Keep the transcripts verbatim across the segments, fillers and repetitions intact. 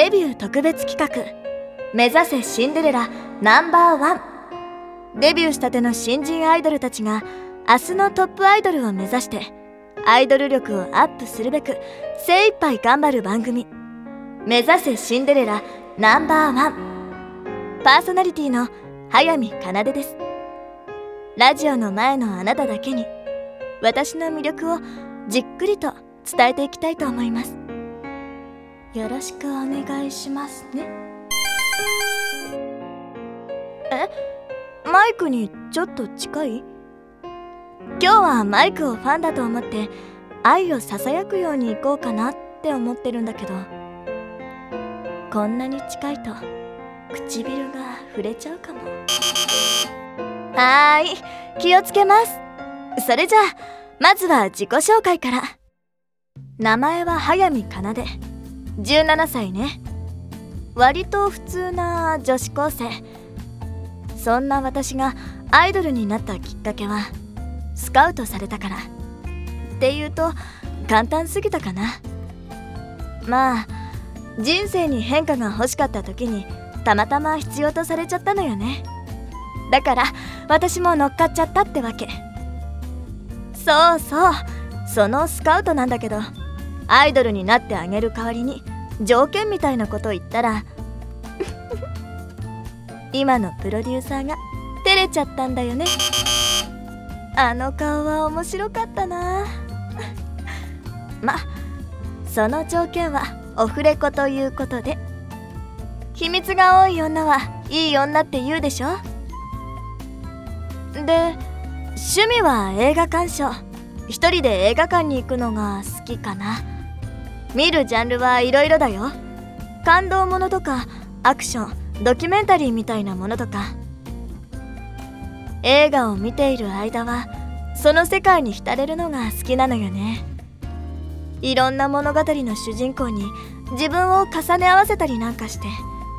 デビュー特別企画、目指せシンデレラナンバーワン。デビューしたての新人アイドルたちが明日のトップアイドルを目指してアイドル力をアップするべく精一杯頑張る番組、目指せシンデレラナンバーワン。パーソナリティの早見奏です。ラジオの前のあなただけに私の魅力をじっくりと伝えていきたいと思います。よろしくお願いしますね。え、マイクにちょっと近い？今日はマイクをファンだと思って愛をささやくようにいこうかなって思ってるんだけど、こんなに近いと唇が触れちゃうかも。はーい、気をつけます。それじゃあまずは自己紹介から。名前は早見奏で、じゅうななさいね。割と普通な女子高生。そんな私がアイドルになったきっかけはスカウトされたからっていうと簡単すぎたかな。まあ人生に変化が欲しかった時にたまたま必要とされちゃったのよね。だから私も乗っかっちゃったってわけ。そうそう、そのスカウトなんだけど、アイドルになってあげる代わりに条件みたいなこと言ったら今のプロデューサーが照れちゃったんだよね。あの顔は面白かったな。ま、その条件はオフレコということで、秘密が多い女はいい女って言うでしょ。で、趣味は映画鑑賞。一人で映画館に行くのが好きかな。見るジャンルはいろいろだよ。感動ものとかアクション、ドキュメンタリーみたいなものとか。映画を見ている間はその世界に浸れるのが好きなのよね。いろんな物語の主人公に自分を重ね合わせたりなんかして。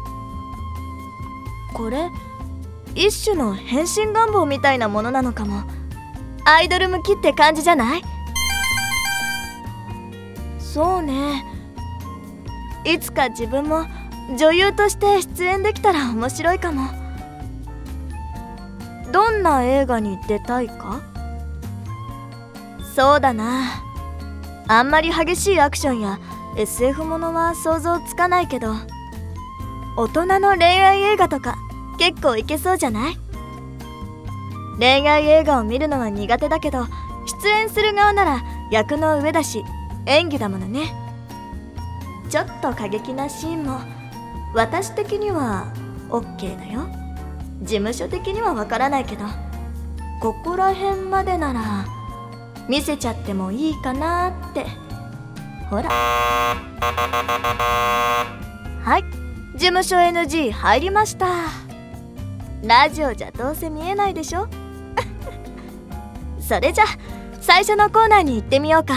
これ一種の変身願望みたいなものなのかも。アイドル向きって感じじゃない？そうね。いつか自分も女優として出演できたら面白いかも。どんな映画に出たいか？そうだな、あんまり激しいアクションや エスエフ ものは想像つかないけど、大人の恋愛映画とか結構いけそうじゃない？恋愛映画を見るのは苦手だけど、出演する側なら役の上だし演技だものね。ちょっと過激なシーンも私的には オーケー だよ。事務所的にはわからないけど、ここら辺までなら見せちゃってもいいかなって。ほら、はい、事務所 エヌジー 入りました。ラジオじゃどうせ見えないでしょそれじゃ最初のコーナーに行ってみようか。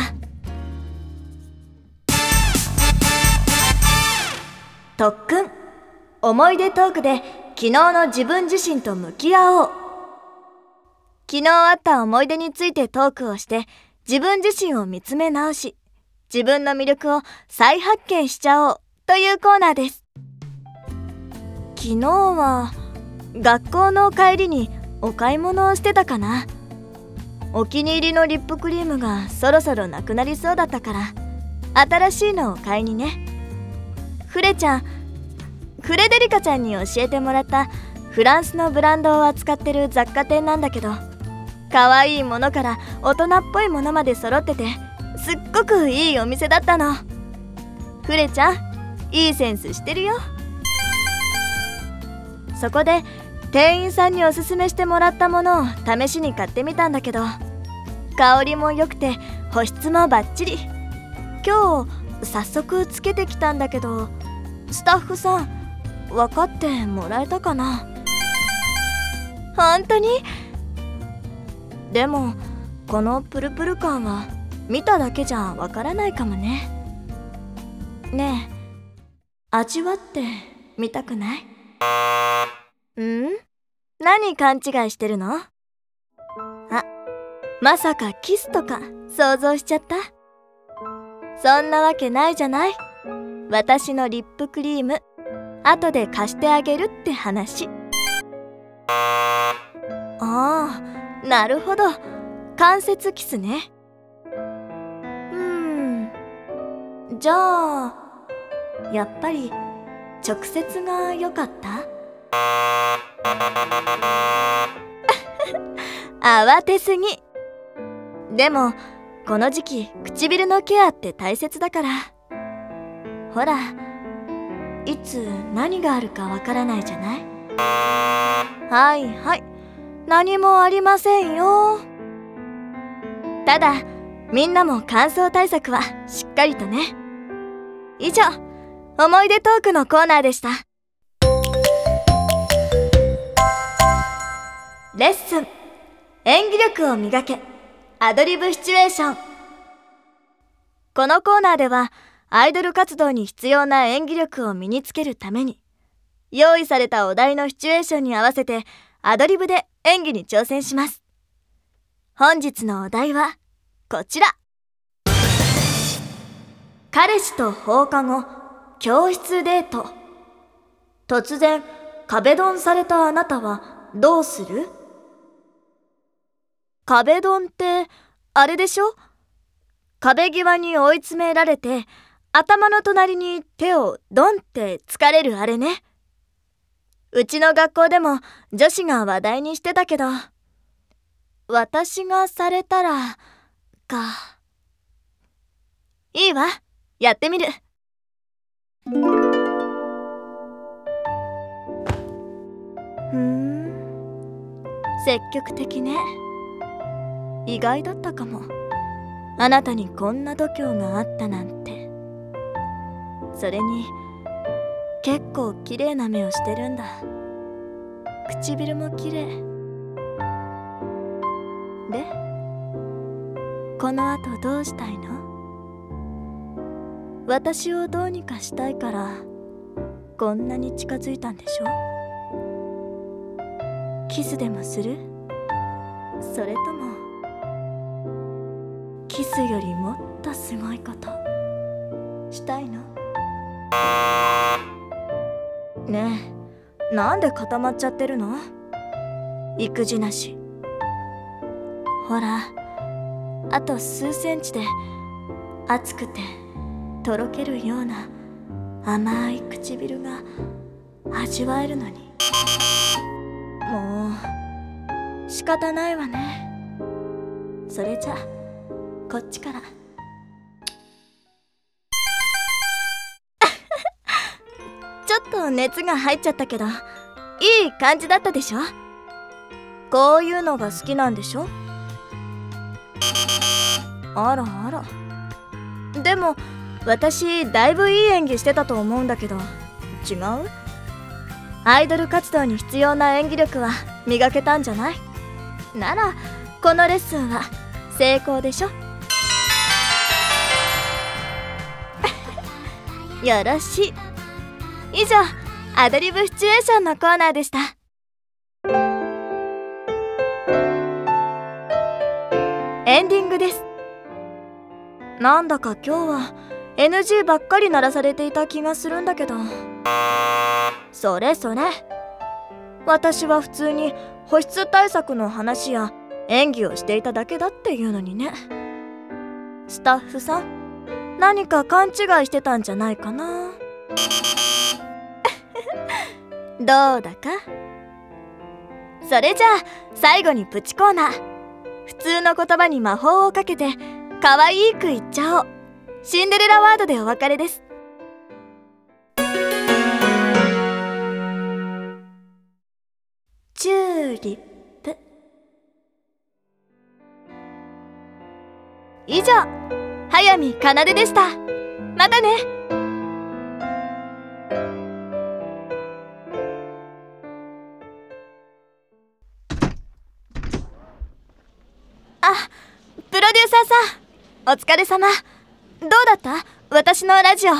特訓、思い出トークで昨日の自分自身と向き合おう。昨日あった思い出についてトークをして自分自身を見つめ直し、自分の魅力を再発見しちゃおうというコーナーです。昨日は学校の帰りにお買い物をしてたかな。お気に入りのリップクリームがそろそろなくなりそうだったから新しいのを買いにね。フレちゃん、フレデリカちゃんに教えてもらったフランスのブランドを扱ってる雑貨店なんだけど、可愛いものから大人っぽいものまで揃っててすっごくいいお店だったの。フレちゃん、いいセンスしてるよ。そこで店員さんにおすすめしてもらったものを試しに買ってみたんだけど、香りも良くて保湿もバッチリ。今日早速つけてきたんだけど、スタッフさん分かってもらえたかな？本当に？でもこのプルプル感は見ただけじゃわからないかもね。ねえ、味わってみたくない？ん？何勘違いしてるの？あ、まさかキスとか想像しちゃった？そんなわけないじゃない。 私のリップクリーム後で貸してあげるって話。ああ、なるほど、間接キスね。うーん、じゃあやっぱり直接が良かった？慌てすぎ。でもこの時期唇のケアって大切だから。ほら、いつ何があるかわからないじゃない。はいはい、何もありませんよ。ただみんなも乾燥対策はしっかりとね。以上、思い出トークのコーナーでした。レッスン、演技力を磨け、アドリブシチュエーション。このコーナーではアイドル活動に必要な演技力を身につけるために、用意されたお題のシチュエーションに合わせてアドリブで演技に挑戦します。本日のお題はこちら。彼氏と放課後教室デート。突然壁ドンされたあなたはどうする？壁ドンってあれでしょ？壁際に追い詰められて頭の隣に手をドンってつかれるあれね。うちの学校でも女子が話題にしてたけど、私がされたらか。いいわ、やってみる。ふーん、積極的ね。意外だったかも。あなたにこんな度胸があったなんて。それに結構綺麗な目をしてるんだ。唇も綺麗で、この後どうしたいの？私をどうにかしたいからこんなに近づいたんでしょ？キスでもする？それともキスよりもっとすごいことしたいの？ねえ、なんで固まっちゃってるの？育児なし。ほら、あと数センチで熱くてとろけるような甘い唇が味わえるのに。もう仕方ないわね。それじゃこっちから。ちょっと熱が入っちゃったけど、いい感じだったでしょ？こういうのが好きなんでしょ？あらあら。でも私だいぶいい演技してたと思うんだけど、違う？アイドル活動に必要な演技力は磨けたんじゃない？ならこのレッスンは成功でしょ？よろしい。以上、アドリブシチュエーションのコーナーでした。エンディングです。なんだか今日は エヌジー ばっかり鳴らされていた気がするんだけど。それそれ、私は普通に保湿対策の話や演技をしていただけだっていうのにね。スタッフさん、何か勘違いしてたんじゃないかな。どうだか。それじゃあ最後にプチコーナー。普通の言葉に魔法をかけて可愛く言っちゃおう。シンデレラワードでお別れです。チューリップ。以上、早見かなででした。またね。あ、プロデューサーさん、お疲れ様。どうだった？私のラジオ。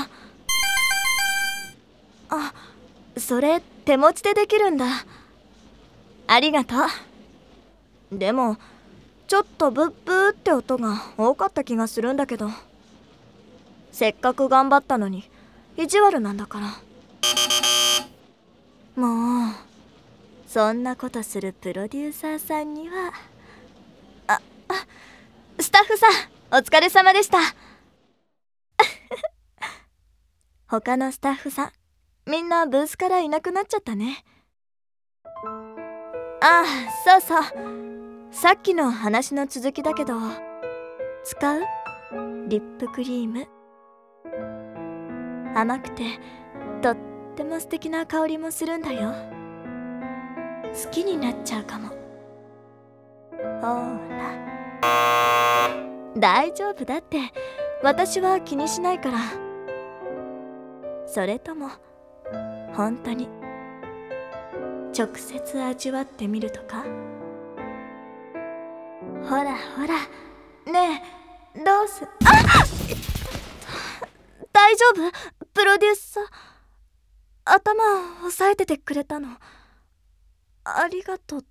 あ、それ手持ちでできるんだ。ありがとう。でもちょっとブッブーって音が多かった気がするんだけど。せっかく頑張ったのに意地悪なんだから。もうそんなことするプロデューサーさんには。あ、あ、スタッフさんお疲れ様でした。他のスタッフさんみんなブースからいなくなっちゃったね。ああ、そうそう、さっきの話の続きだけど、使う？リップクリーム。甘くてとっても素敵な香りもするんだよ。好きになっちゃうかも。ほら、大丈夫だって、私は気にしないから。それとも本当に直接味わってみるとか？ほらほら、ねえ、どうす…あっ！大丈夫？プロデューサー頭を押さえててくれたのありがとうって。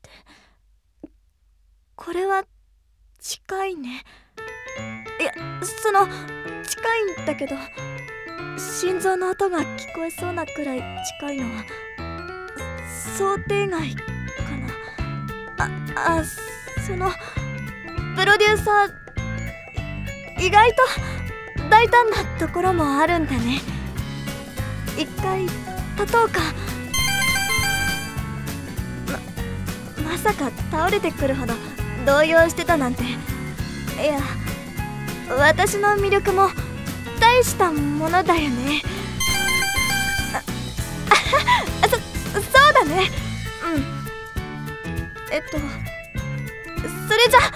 これは近いね。いや、その近いんだけど、心臓の音が聞こえそうなくらい近いのは想定外かな。あ、あ、そのプロデューサー意外と大胆なところもあるんだね。一回立とうか。ま、まさか倒れてくるほど動揺してたなんて。いや、私の魅力も大したものだよね。あ、そ、そうだね。うん。えっと、それじゃ。